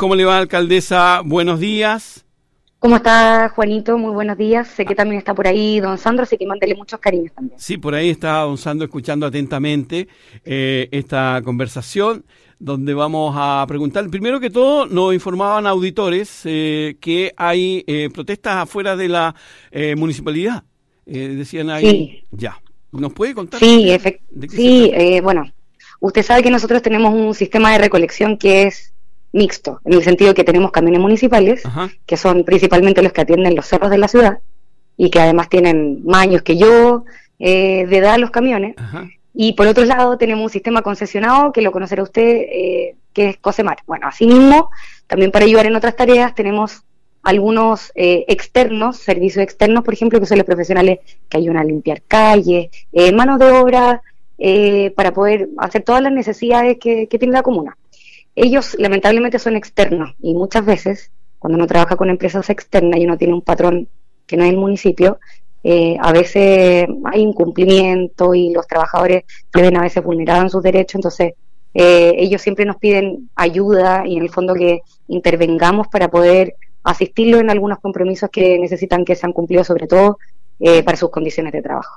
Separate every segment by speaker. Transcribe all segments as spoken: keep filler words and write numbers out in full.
Speaker 1: ¿Cómo le va, alcaldesa? Buenos días.
Speaker 2: ¿Cómo está, Juanito? Muy buenos días. Sé que también está por ahí don Sandro, así que mándele muchos cariños también.
Speaker 1: Sí, por ahí está don Sandro escuchando atentamente eh, esta conversación, donde vamos a preguntar. Primero que todo, nos informaban auditores eh, que hay eh, protestas afuera de la eh, municipalidad. Eh, decían ahí.
Speaker 2: Sí.
Speaker 1: Ya. ¿Nos puede contar?
Speaker 2: Sí, efect- sí eh, bueno, usted sabe que nosotros tenemos un sistema de recolección que es mixto, en el sentido que tenemos camiones municipales,
Speaker 1: Ajá.
Speaker 2: que son principalmente los que atienden los cerros de la ciudad, y que además tienen más años que yo eh, de edad los camiones.
Speaker 1: Ajá.
Speaker 2: Y por otro lado tenemos un sistema concesionado, que lo conocerá usted, eh, que es Cosemar. Bueno, asimismo, también para ayudar en otras tareas, tenemos algunos eh, externos, servicios externos, por ejemplo, que son los profesionales que ayudan a limpiar calles, eh, manos de obra, eh, para poder hacer todas las necesidades que, que tiene la comuna. Ellos lamentablemente son externos y muchas veces, cuando uno trabaja con empresas externas y uno tiene un patrón que no es el municipio, eh, a veces hay incumplimiento y los trabajadores se ven a veces vulnerados en sus derechos. Entonces eh, ellos siempre nos piden ayuda y en el fondo que intervengamos para poder asistirlos en algunos compromisos que necesitan que sean cumplidos, sobre todo eh, para sus condiciones de trabajo.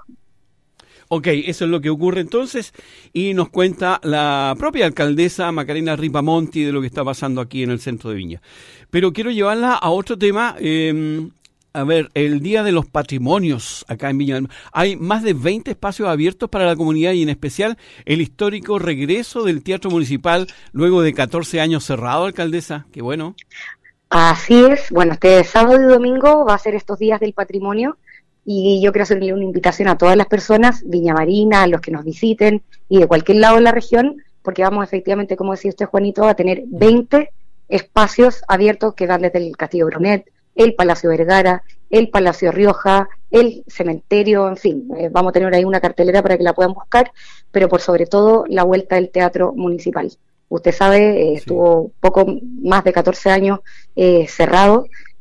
Speaker 1: Ok, eso es lo que ocurre entonces, y nos cuenta la propia alcaldesa Macarena Ripamonti de lo que está pasando aquí en el centro de Viña. Pero quiero llevarla a otro tema. eh, a ver, el Día de los Patrimonios acá en Viña del Mar. Hay más de veinte espacios abiertos para la comunidad y en especial el histórico regreso del Teatro Municipal luego de catorce años cerrado, alcaldesa. Qué bueno.
Speaker 2: Así es, bueno, este sábado y domingo va a ser estos días del patrimonio. Y yo quiero hacerle una invitación a todas las personas, Viña Marina, a los que nos visiten y de cualquier lado de la región, porque vamos efectivamente, como decía usted, Juanito, a tener veinte espacios abiertos que van desde el Castillo Brunet, el Palacio Vergara, el Palacio Rioja, el cementerio, en fin, eh, vamos a tener ahí una cartelera para que la puedan buscar, pero por sobre todo la vuelta del Teatro Municipal. Usted sabe, eh, sí. estuvo poco más de catorce años eh, cerrado,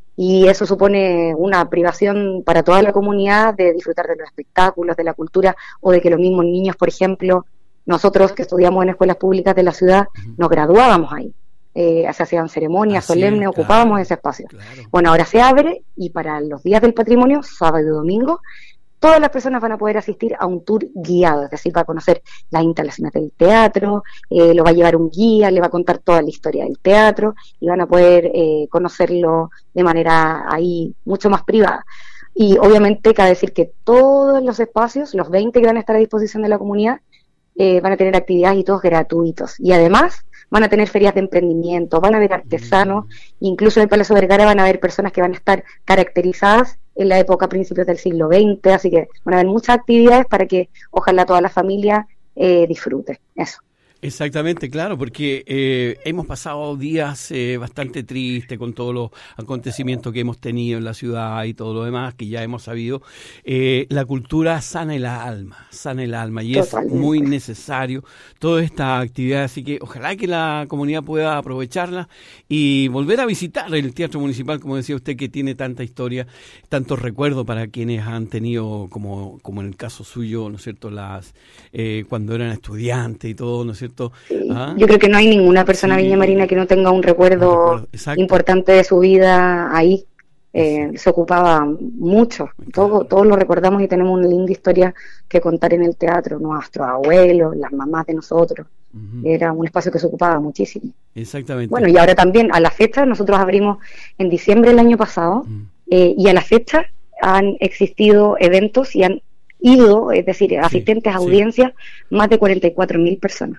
Speaker 2: y eso supone una privación para toda la comunidad de disfrutar de los espectáculos, de la cultura, o de que los mismos niños, por ejemplo, nosotros que estudiamos en escuelas públicas de la ciudad, uh-huh. nos graduábamos ahí, eh, se hacían ceremonias Así solemnes, es, ocupábamos claro, ese espacio. Claro. Bueno, ahora se abre, y para los días del patrimonio, sábado y domingo, todas las personas van a poder asistir a un tour guiado, es decir, va a conocer las instalaciones del teatro, eh, lo va a llevar un guía, le va a contar toda la historia del teatro y van a poder eh, conocerlo de manera ahí mucho más privada. Y obviamente cabe decir que todos los espacios, los veinte que van a estar a disposición de la comunidad, eh, van a tener actividades y todos gratuitos. Y además van a tener ferias de emprendimiento, van a haber artesanos, incluso en el Palacio Vergara van a haber personas que van a estar caracterizadas en la época, principios del siglo veinte, así que van a haber muchas actividades para que ojalá toda la familia eh, disfrute, eso.
Speaker 1: Exactamente, claro, porque eh, hemos pasado días eh, bastante tristes con todos los acontecimientos que hemos tenido en la ciudad y todo lo demás que ya hemos sabido. Eh, la cultura sana el alma, sana el alma y Totalmente. Es muy necesario toda esta actividad, así que ojalá que la comunidad pueda aprovecharla y volver a visitar el Teatro Municipal, como decía usted, que tiene tanta historia, tantos recuerdos para quienes han tenido, como, como en el caso suyo, ¿no es cierto?, las eh, cuando eran estudiantes y todo, ¿no es cierto?
Speaker 2: Sí. ¿Ah? Yo creo que no hay ninguna persona sí. Viña Marina que no tenga un recuerdo importante de su vida ahí. Eh, se ocupaba mucho, todo, todos lo recordamos y tenemos una linda historia que contar en el teatro, nuestros abuelos, las mamás de nosotros. Uh-huh. Era un espacio que se ocupaba muchísimo.
Speaker 1: Exactamente.
Speaker 2: Bueno, y ahora también a la fecha, nosotros abrimos en diciembre del año pasado, uh-huh. eh, y a la fecha han existido eventos y han ido, es decir, asistentes sí, a audiencias, sí. más de cuarenta y cuatro mil personas.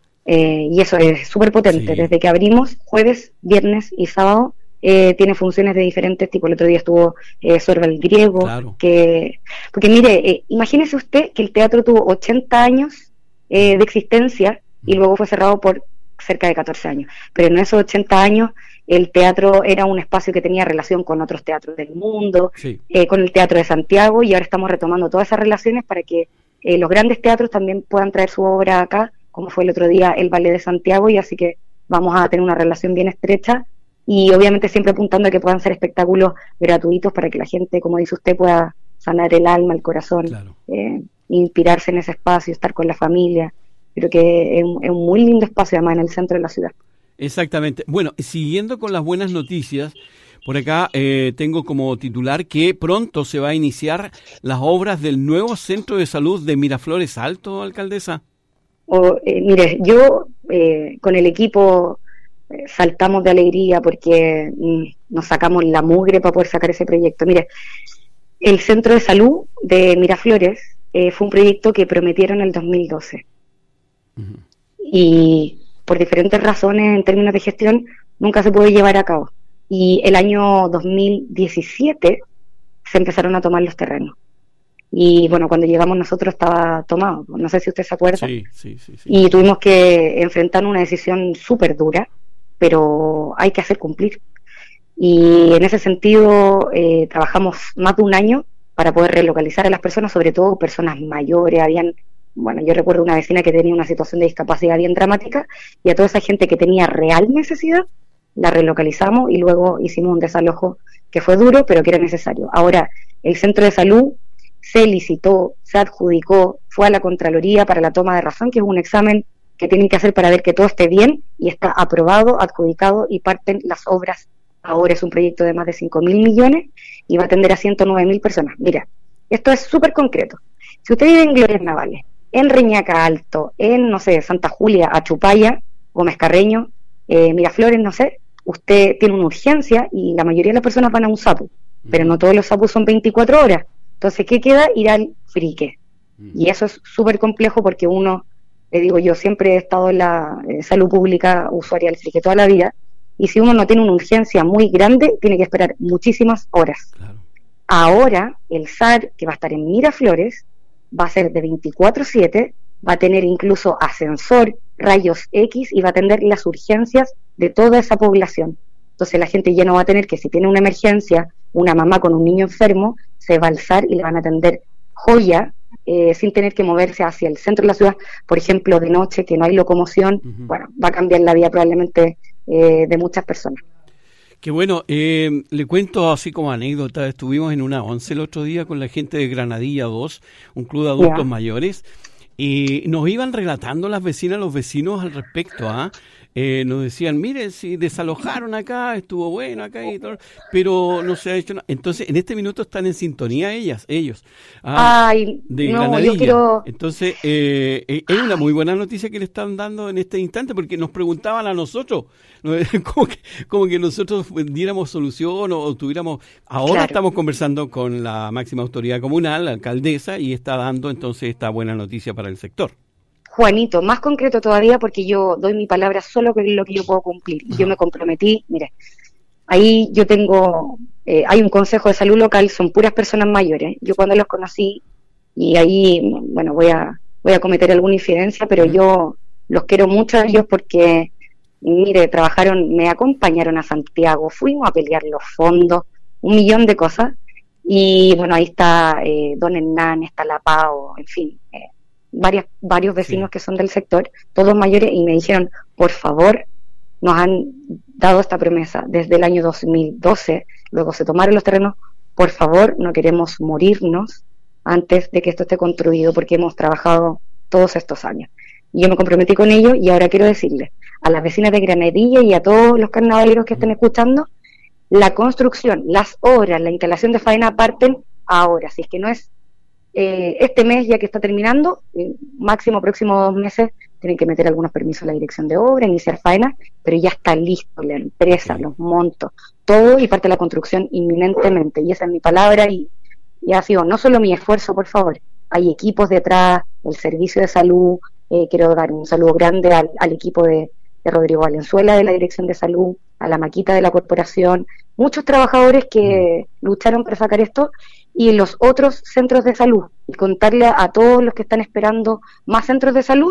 Speaker 2: Eh, y eso es súper potente. Sí. Desde que abrimos, jueves, viernes y sábado, eh, tiene funciones de diferentes tipos. El otro día estuvo eh, Sorba el Griego.
Speaker 1: Claro.
Speaker 2: que Porque mire, eh, imagínese usted que el teatro tuvo ochenta años eh, de existencia y luego fue cerrado por cerca de catorce años. Pero en esos ochenta años el teatro era un espacio que tenía relación con otros teatros del mundo,
Speaker 1: sí.
Speaker 2: eh, con el Teatro de Santiago, y ahora estamos retomando todas esas relaciones para que eh, los grandes teatros también puedan traer su obra acá, como fue el otro día el Ballet de Santiago, y así que vamos a tener una relación bien estrecha y obviamente siempre apuntando a que puedan ser espectáculos gratuitos para que la gente, como dice usted, pueda sanar el alma, el corazón,
Speaker 1: claro.
Speaker 2: eh, inspirarse en ese espacio, estar con la familia. Creo que es un, es un muy lindo espacio además en el centro de la ciudad.
Speaker 1: Exactamente. Bueno, siguiendo con las buenas noticias, por acá eh, tengo como titular que pronto se va a iniciar las obras del nuevo centro de salud de Miraflores Alto, alcaldesa.
Speaker 2: O, eh, mire, yo eh, con el equipo eh, saltamos de alegría porque mm, nos sacamos la mugre para poder sacar ese proyecto. Mire, el centro de salud de Miraflores eh, fue un proyecto que prometieron en el dos mil doce. Uh-huh. Y por diferentes razones en términos de gestión nunca se pudo llevar a cabo. Y el año dos mil diecisiete se empezaron a tomar los terrenos. Y bueno, cuando llegamos nosotros estaba tomado, no sé si usted se acuerda.
Speaker 1: Sí, sí, sí, sí.
Speaker 2: Y tuvimos que enfrentar una decisión súper dura, pero hay que hacer cumplir. Y en ese sentido eh, trabajamos más de un año para poder relocalizar a las personas, sobre todo personas mayores. Habían, bueno, yo recuerdo una vecina que tenía una situación de discapacidad bien dramática, y a toda esa gente que tenía real necesidad la relocalizamos y luego hicimos un desalojo que fue duro, pero que era necesario. Ahora, el centro de salud se licitó, se adjudicó, fue a la Contraloría para la toma de razón, que es un examen que tienen que hacer para ver que todo esté bien, y está aprobado, adjudicado, y parten las obras. Ahora es un proyecto de más de cinco mil millones y va a atender a ciento nueve mil personas. Mira, esto es súper concreto. Si usted vive en Glorias Navales, en Reñaca Alto, en, no sé, Santa Julia, Achupaya, Gómez Carreño, eh, Miraflores, no sé, usted tiene una urgencia y la mayoría de las personas van a un SAPU, pero no todos los SAPUs son veinticuatro horas. Entonces, ¿qué queda? Ir al frique. Y eso es súper complejo porque uno, le digo, yo siempre he estado en la eh, salud pública usuaria del frique toda la vida, y si uno no tiene una urgencia muy grande, tiene que esperar muchísimas horas. Claro. Ahora, el S A R, que va a estar en Miraflores, va a ser de veinticuatro siete, va a tener incluso ascensor, rayos X, y va a atender las urgencias de toda esa población. Entonces la gente ya no va a tener que, si tiene una emergencia, una mamá con un niño enfermo, se va al S A R y le van a atender joya, eh, sin tener que moverse hacia el centro de la ciudad, por ejemplo, de noche, que no hay locomoción. Uh-huh. Bueno, va a cambiar la vida probablemente eh, de muchas personas.
Speaker 1: Qué bueno, eh, le cuento así como anécdota, estuvimos en una once el otro día con la gente de Granadilla dos, un club de adultos yeah. mayores, y nos iban relatando las vecinas, los vecinos al respecto, ¿ah? ¿eh? Eh, nos decían, mire, si desalojaron acá, estuvo bueno acá y todo, pero no se ha hecho nada. Entonces, en este minuto están en sintonía ellas, ellos, ah,
Speaker 2: Ay,
Speaker 1: de
Speaker 2: no,
Speaker 1: Granadilla.
Speaker 2: Yo quiero...
Speaker 1: Entonces, eh, eh, es una muy buena noticia que le están dando en este instante, porque nos preguntaban a nosotros, ¿no? como, que, como que nosotros diéramos solución o, o tuviéramos... Ahora claro. Estamos conversando con la máxima autoridad comunal, la alcaldesa, y está dando entonces esta buena noticia para el sector.
Speaker 2: Juanito, más concreto todavía, porque yo doy mi palabra solo con lo que yo puedo cumplir. Y yo me comprometí, mire, ahí yo tengo, eh, hay un consejo de salud local, son puras personas mayores. Yo cuando los conocí, y ahí, bueno, voy a voy a cometer alguna infidencia, pero uh-huh. yo los quiero mucho a ellos porque, mire, trabajaron, me acompañaron a Santiago, fuimos a pelear los fondos, un millón de cosas. Y bueno, ahí está eh, Don Hernán, está La Pao, en fin, eh, Varias, varios vecinos sí. que son del sector, todos mayores, y me dijeron, por favor, nos han dado esta promesa desde el año dos mil doce, luego se tomaron los terrenos, por favor, no queremos morirnos antes de que esto esté construido, porque hemos trabajado todos estos años. Y yo me comprometí con ellos, y ahora quiero decirles a las vecinas de Granadilla y a todos los carnavaleros que estén escuchando, la construcción, las obras, la instalación de faena parten ahora, si es que no es Eh, este mes ya que está terminando, eh, máximo próximos dos meses tienen que meter algunos permisos a la dirección de obra, iniciar faena, pero ya está listo la empresa, los montos, todo, y parte la construcción inminentemente, y esa es mi palabra, y, y ha sido no solo mi esfuerzo, por favor, hay equipos detrás, el servicio de salud, eh, quiero dar un saludo grande al, al equipo de, de Rodrigo Valenzuela de la dirección de salud, a la Maquita de la corporación, muchos trabajadores que lucharon para sacar esto, y en los otros centros de salud, y contarle a todos los que están esperando más centros de salud,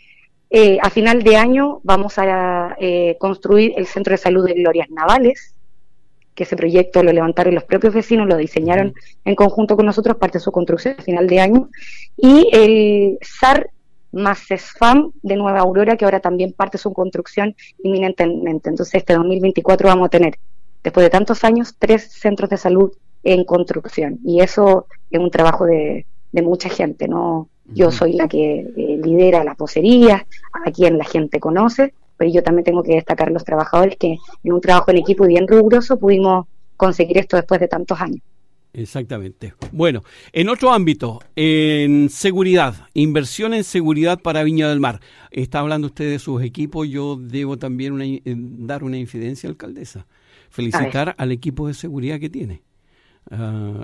Speaker 2: eh, a final de año vamos a eh, construir el centro de salud de Glorias Navales, que ese proyecto lo levantaron los propios vecinos, lo diseñaron en conjunto con nosotros, parte de su construcción a final de año, y el S A R más CESFAM de Nueva Aurora, que ahora también parte su construcción inminentemente. Entonces este dos mil veinticuatro vamos a tener, después de tantos años, tres centros de salud en construcción, y eso es un trabajo de, de mucha gente, ¿no? Yo soy la que eh, lidera las vocerías, a quien la gente conoce, pero yo también tengo que destacar los trabajadores que en un trabajo en equipo bien riguroso pudimos conseguir esto después de tantos años.
Speaker 1: Exactamente. Bueno, en otro ámbito, en seguridad, inversión en seguridad para Viña del Mar. Está hablando usted de sus equipos, yo debo también una, eh, dar una infidencia, alcaldesa. Felicitar al equipo de seguridad que tiene. A,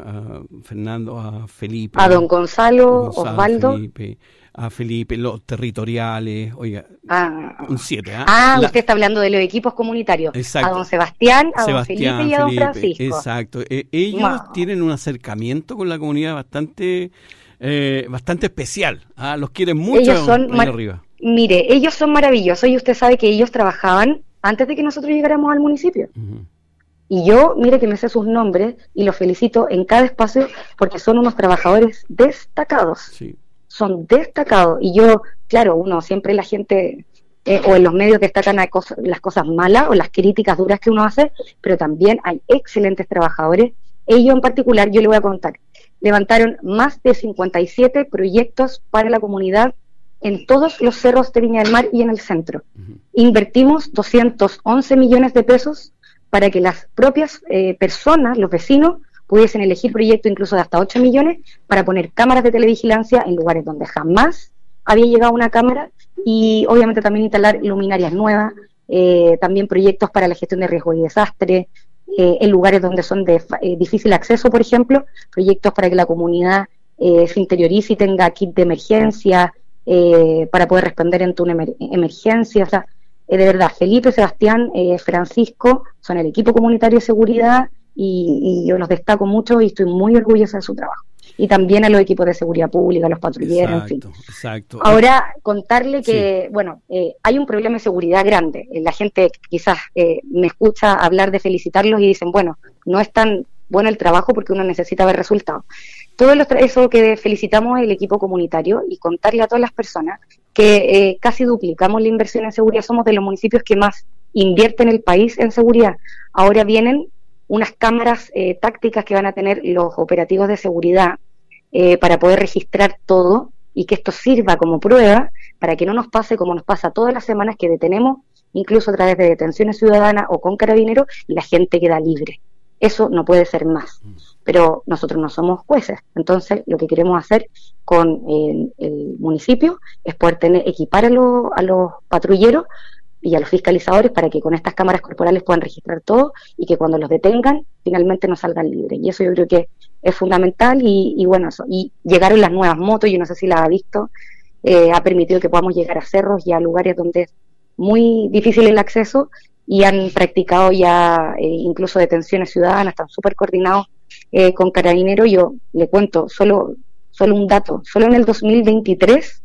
Speaker 1: a Fernando, a Felipe.
Speaker 2: A don Gonzalo,
Speaker 1: Gonzalo
Speaker 2: Osvaldo.
Speaker 1: Felipe, a Felipe, los territoriales, oiga,
Speaker 2: Ah,
Speaker 1: un siete. ¿eh?
Speaker 2: ah
Speaker 1: La,
Speaker 2: usted está hablando de los equipos comunitarios.
Speaker 1: exacto.
Speaker 2: A don Sebastián, a
Speaker 1: Sebastián,
Speaker 2: don Felipe y a don
Speaker 1: Felipe,
Speaker 2: Francisco.
Speaker 1: Exacto. Eh, ellos
Speaker 2: Wow.
Speaker 1: tienen un acercamiento con la comunidad bastante eh, bastante especial. ¿Ah? Los quieren mucho
Speaker 2: Ellos son
Speaker 1: ahí
Speaker 2: mar-
Speaker 1: arriba.
Speaker 2: Mire, ellos son maravillosos y usted sabe que ellos trabajaban antes de que nosotros llegáramos al municipio.
Speaker 1: Uh-huh.
Speaker 2: Y yo, mire que me sé sus nombres y los felicito en cada espacio porque son unos trabajadores destacados.
Speaker 1: Sí.
Speaker 2: Son destacados. Y yo, claro, uno siempre la gente eh, o en los medios destacan a cosas, las cosas malas o las críticas duras que uno hace, pero también hay excelentes trabajadores. Ellos en particular, yo le voy a contar, levantaron más de cincuenta y siete proyectos para la comunidad en todos los cerros de Viña del Mar y en el centro.
Speaker 1: Uh-huh.
Speaker 2: Invertimos doscientos once millones de pesos para que las propias eh, personas, los vecinos, pudiesen elegir proyectos incluso de hasta ocho millones para poner cámaras de televigilancia en lugares donde jamás había llegado una cámara y obviamente también instalar luminarias nuevas, eh, también proyectos para la gestión de riesgo y desastre, eh, en lugares donde son de eh, difícil acceso, por ejemplo, proyectos para que la comunidad eh, se interiorice y tenga kit de emergencia, eh, para poder responder en una emer- emergencia, o sea, Eh, de verdad, Felipe, Sebastián, eh, Francisco son el equipo comunitario de seguridad y, y yo los destaco mucho y estoy muy orgullosa de su trabajo. Y también a los equipos de seguridad pública, a los patrulleros,
Speaker 1: Exacto,
Speaker 2: en fin.
Speaker 1: exacto.
Speaker 2: Ahora, contarle que,
Speaker 1: Sí.
Speaker 2: bueno, eh, hay un problema de seguridad grande. Eh, La gente quizás eh, me escucha hablar de felicitarlos y dicen, bueno, no es tan bueno el trabajo porque uno necesita ver resultados. Todo lo, eso que felicitamos el equipo comunitario y contarle a todas las personas que eh, casi duplicamos la inversión en seguridad, somos de los municipios que más invierten el país en seguridad. Ahora vienen unas cámaras eh, tácticas que van a tener los operativos de seguridad eh, para poder registrar todo y que esto sirva como prueba para que no nos pase como nos pasa todas las semanas que detenemos, incluso a través de detenciones ciudadanas o con carabineros, y la gente queda libre. Eso no puede ser más. Pero nosotros no somos jueces, entonces lo que queremos hacer con el, el municipio es poder tener, equipar a, lo, a los patrulleros y a los fiscalizadores para que con estas cámaras corporales puedan registrar todo y que cuando los detengan finalmente no salgan libres. Y eso yo creo que es fundamental y, y bueno, eso. Y llegaron las nuevas motos, yo no sé si las ha visto, eh, ha permitido que podamos llegar a cerros y a lugares donde es muy difícil el acceso y han practicado ya eh, incluso detenciones ciudadanas, están súper coordinados eh, con Carabineros. Yo le cuento solo, solo un dato, solo en el dos mil veintitrés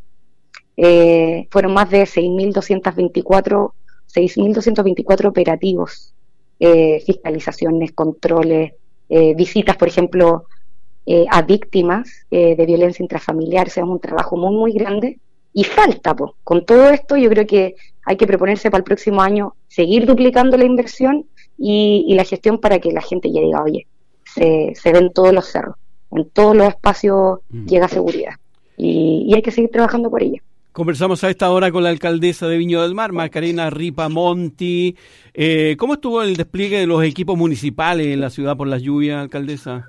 Speaker 2: eh, fueron más de seis mil doscientos veinticuatro operativos, eh, fiscalizaciones, controles, eh, visitas, por ejemplo, eh, a víctimas eh, de violencia intrafamiliar. O sea, es un trabajo muy, muy grande y falta, pues, con todo esto yo creo que hay que proponerse para el próximo año seguir duplicando la inversión y, y la gestión para que la gente ya diga, oye, se, se ven todos los cerros, en todos los espacios mm. llega seguridad y, y hay que seguir trabajando por ella.
Speaker 1: Conversamos a esta hora con la alcaldesa de Viña del Mar, Macarena Ripamonti. Eh, ¿Cómo estuvo el despliegue de los equipos municipales en la ciudad por las lluvias, alcaldesa?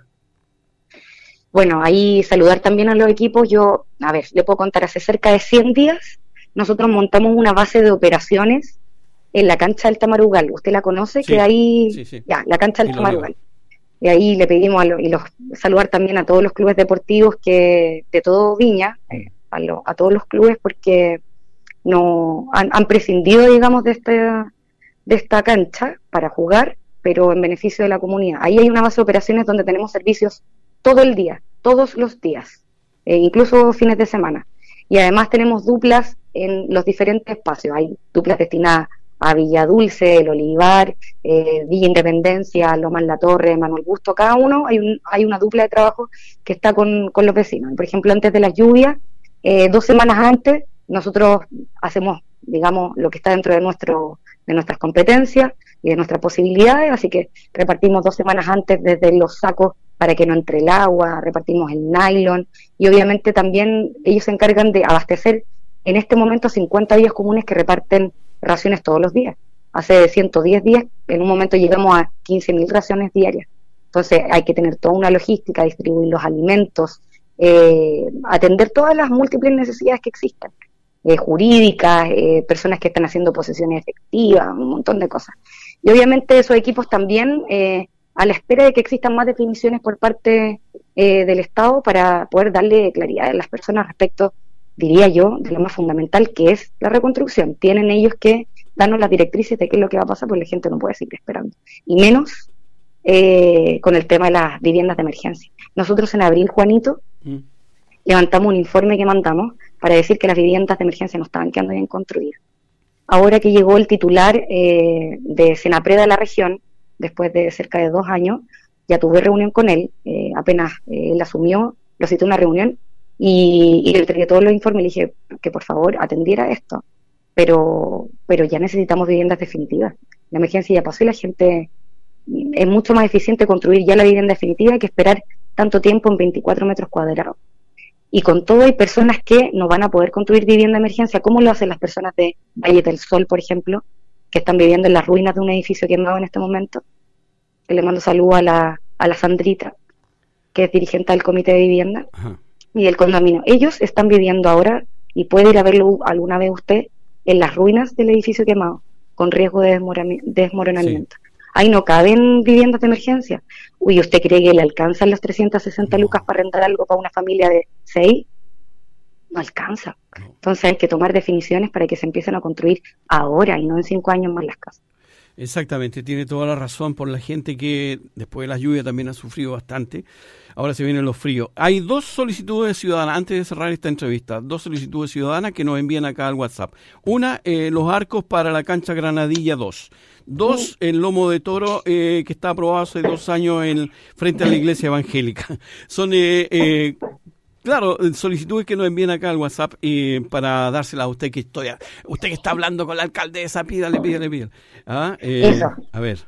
Speaker 2: Bueno, ahí saludar también a los equipos. Yo, a ver, le puedo contar, hace cerca de cien días nosotros montamos una base de operaciones en la cancha del Tamarugal. ¿Usted la conoce?
Speaker 1: Sí,
Speaker 2: que ahí,
Speaker 1: sí, sí.
Speaker 2: Ya, la cancha del Tamarugal. Y ahí le pedimos a lo, y los saludar también a todos los clubes deportivos que de todo Viña, eh, a, lo, a todos los clubes porque no han, han prescindido, digamos, de esta de esta cancha para jugar, pero en beneficio de la comunidad. Ahí hay una base de operaciones donde tenemos servicios todo el día, todos los días, eh, incluso fines de semana. Y además tenemos duplas en los diferentes espacios. Hay duplas destinadas a Villa Dulce, El Olivar, eh, Villa Independencia, Lomas La Torre, Manuel Busto. Cada uno hay, un, hay una dupla de trabajo que está con, con los vecinos. Por ejemplo, antes de las lluvias, eh, dos semanas antes, nosotros hacemos, digamos, lo que está dentro de nuestro de nuestras competencias y de nuestras posibilidades, así que repartimos dos semanas antes desde los sacos para que no entre el agua, repartimos el nylon y obviamente también ellos se encargan de abastecer en este momento cincuenta vías comunes que reparten raciones todos los días. Hace ciento diez días, en un momento llegamos a quince mil raciones diarias. Entonces hay que tener toda una logística, distribuir los alimentos, eh, atender todas las múltiples necesidades que existan, eh, jurídicas, eh, personas que están haciendo posesiones efectivas, un montón de cosas. Y obviamente esos equipos también, eh, a la espera de que existan más definiciones por parte eh, del Estado para poder darle claridad a las personas respecto, diría yo, de lo más fundamental que es la reconstrucción. Tienen ellos que darnos las directrices de qué es lo que va a pasar, porque la gente no puede seguir esperando. Y menos eh, con el tema de las viviendas de emergencia. Nosotros en abril, Juanito, mm. levantamos un informe que mandamos para decir que las viviendas de emergencia no estaban quedando bien construidas. Ahora que llegó el titular eh, de Senapred a la región, después de cerca de dos años, ya tuve reunión con él, eh, apenas eh, él asumió, lo cité a una reunión y, y le entregué todos los informes y le dije que por favor atendiera esto, pero pero ya necesitamos viviendas definitivas. La emergencia ya pasó y la gente, es mucho más eficiente construir ya la vivienda definitiva que esperar tanto tiempo en veinticuatro metros cuadrados. Y con todo hay personas que no van a poder construir vivienda de emergencia, como lo hacen las personas de Valle del Sol, por ejemplo, que están viviendo en las ruinas de un edificio quemado en este momento. Que le mando saludo a la, a la Sandrita, que es dirigente del comité de vivienda. Ajá. Y del condominio. Ellos están viviendo ahora, y puede ir a verlo alguna vez usted, en las ruinas del edificio quemado, con riesgo de desmoronamiento. Sí. Ahí no caben viviendas de emergencia. Uy, ¿usted cree que le alcanzan las trescientas sesenta no. lucas para rentar algo para una familia de seis? No alcanza. No. Entonces hay que tomar definiciones para que se empiecen a construir ahora y no en cinco años más las casas.
Speaker 1: Exactamente, tiene toda la razón por la gente que después de la lluvia también ha sufrido bastante. Ahora se vienen los fríos. Hay dos solicitudes ciudadanas, antes de cerrar esta entrevista, dos solicitudes ciudadanas que nos envían acá al WhatsApp. Una, eh, los arcos para la cancha Granadilla dos. Dos, el lomo de toro eh, que está aprobado hace dos años en, frente a la iglesia evangélica. Son... Eh, eh, Claro, solicitudes que nos envíen acá al WhatsApp eh, para dársela a usted que estoy, a, usted que está hablando con la alcaldesa, pídale, pídale, pídale. ¿Ah? Eh,
Speaker 2: Eso.
Speaker 1: A ver.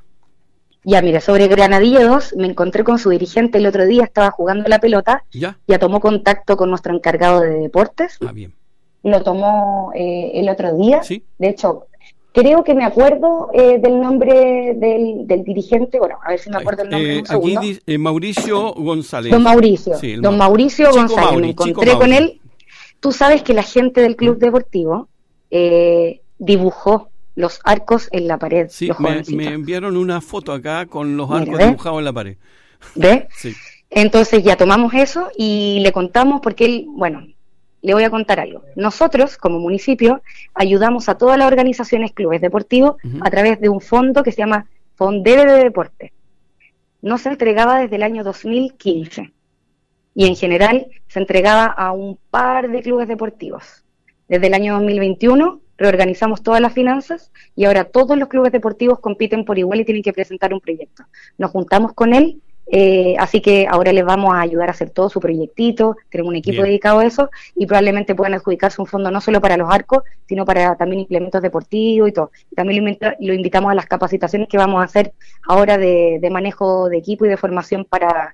Speaker 2: Ya, mira, sobre Granadilla dos, me encontré con su dirigente el otro día, estaba jugando la pelota,
Speaker 1: ya,
Speaker 2: ya tomó contacto con nuestro encargado de deportes.
Speaker 1: Ah, bien.
Speaker 2: Lo tomó eh, el otro día.
Speaker 1: Sí.
Speaker 2: De hecho, creo que me acuerdo eh, del nombre del, del dirigente. Bueno, a ver si me acuerdo el nombre.
Speaker 1: Eh,
Speaker 2: un
Speaker 1: aquí dice eh, Mauricio González.
Speaker 2: Don Mauricio.
Speaker 1: Sí,
Speaker 2: Don Mauricio
Speaker 1: Chico
Speaker 2: González.
Speaker 1: Mauri,
Speaker 2: me encontré con él. Tú sabes que la gente del club deportivo eh, dibujó los arcos en la pared.
Speaker 1: Sí, me, me enviaron una foto acá con los arcos
Speaker 2: Mira,
Speaker 1: dibujados en la pared.
Speaker 2: ¿Ves?
Speaker 1: Sí.
Speaker 2: Entonces ya tomamos eso y le contamos porque él, bueno... Le voy a contar algo. Nosotros, como municipio, ayudamos a todas las organizaciones, clubes deportivos, uh-huh. a través de un fondo que se llama Fondebe de Deporte. No se entregaba desde el año dos mil quince. Y en general se entregaba a un par de clubes deportivos. Desde el año dos mil veintiuno reorganizamos todas las finanzas y ahora todos los clubes deportivos compiten por igual y tienen que presentar un proyecto. Nos juntamos con él. Eh, así que ahora les vamos a ayudar a hacer todo su proyectito, tenemos un equipo Bien. dedicado a eso y probablemente puedan adjudicarse un fondo no solo para los arcos, sino para también implementos deportivos y todo. También lo, invita, lo invitamos a las capacitaciones que vamos a hacer ahora de, de manejo de equipo y de formación para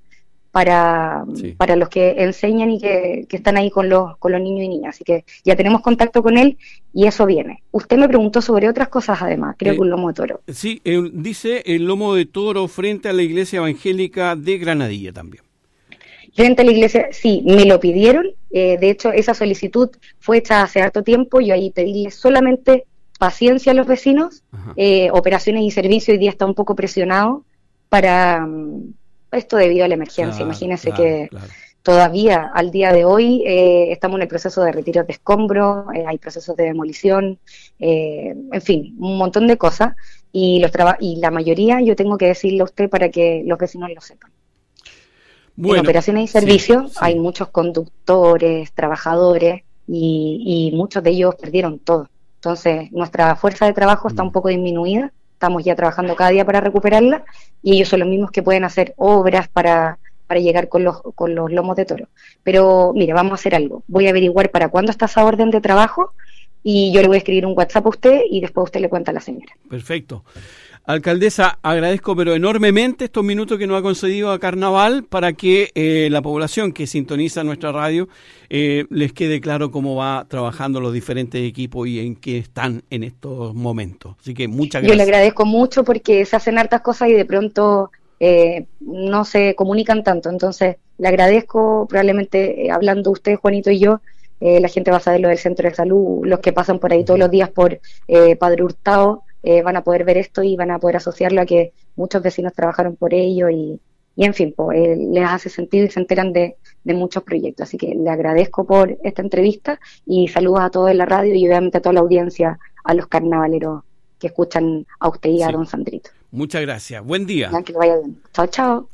Speaker 2: para, sí. para los que enseñan y que, que están ahí con los, con los niños y niñas. Así que ya tenemos contacto con él y eso viene. Usted me preguntó sobre otras cosas además, creo eh, que un lomo de toro.
Speaker 1: Sí, eh, dice el lomo de toro frente a la iglesia evangélica de Granadilla también.
Speaker 2: Frente a la iglesia, sí, me lo pidieron. Eh, de hecho, esa solicitud fue hecha hace harto tiempo. Yo ahí pedí solamente paciencia a los vecinos. Eh, operaciones y servicios hoy día está un poco presionado para... Esto debido a la emergencia, claro, imagínense claro, que claro. todavía al día de hoy eh, estamos en el proceso de retiro de escombros, eh, hay procesos de demolición, eh, en fin, un montón de cosas, y los traba- y la mayoría yo tengo que decirle a usted para que los vecinos lo sepan. Bueno, en operaciones y servicios sí, sí. hay muchos conductores, trabajadores, y, y muchos de ellos perdieron todo. Entonces, nuestra fuerza de trabajo está un poco disminuida. Estamos ya trabajando cada día para recuperarla y ellos son los mismos que pueden hacer obras para, para llegar con los, con los lomos de toro. Pero mire, vamos a hacer algo. Voy a averiguar para cuándo está esa orden de trabajo y yo le voy a escribir un WhatsApp a usted y después usted le cuenta a la señora.
Speaker 1: Perfecto. Alcaldesa, agradezco pero enormemente estos minutos que nos ha concedido a Carnaval para que eh, la población que sintoniza nuestra radio eh, les quede claro cómo va trabajando los diferentes equipos y en qué están en estos momentos. Así que muchas gracias.
Speaker 2: Yo le agradezco mucho porque se hacen hartas cosas y de pronto eh, no se comunican tanto. Entonces, le agradezco, probablemente eh, hablando usted, Juanito y yo, eh, la gente va a saber lo del centro de salud, los que pasan por ahí todos los días por eh, Padre Hurtado. Eh, van a poder ver esto y van a poder asociarlo a que muchos vecinos trabajaron por ello y, y en fin, pues, eh, les hace sentido y se enteran de, de muchos proyectos. Así que le agradezco por esta entrevista y saludos a todos en la radio y obviamente a toda la audiencia, a los carnavaleros que escuchan a usted y a sí. Don Sandrito.
Speaker 1: Muchas gracias. Buen día.
Speaker 2: Que vaya bien. Chao, chao.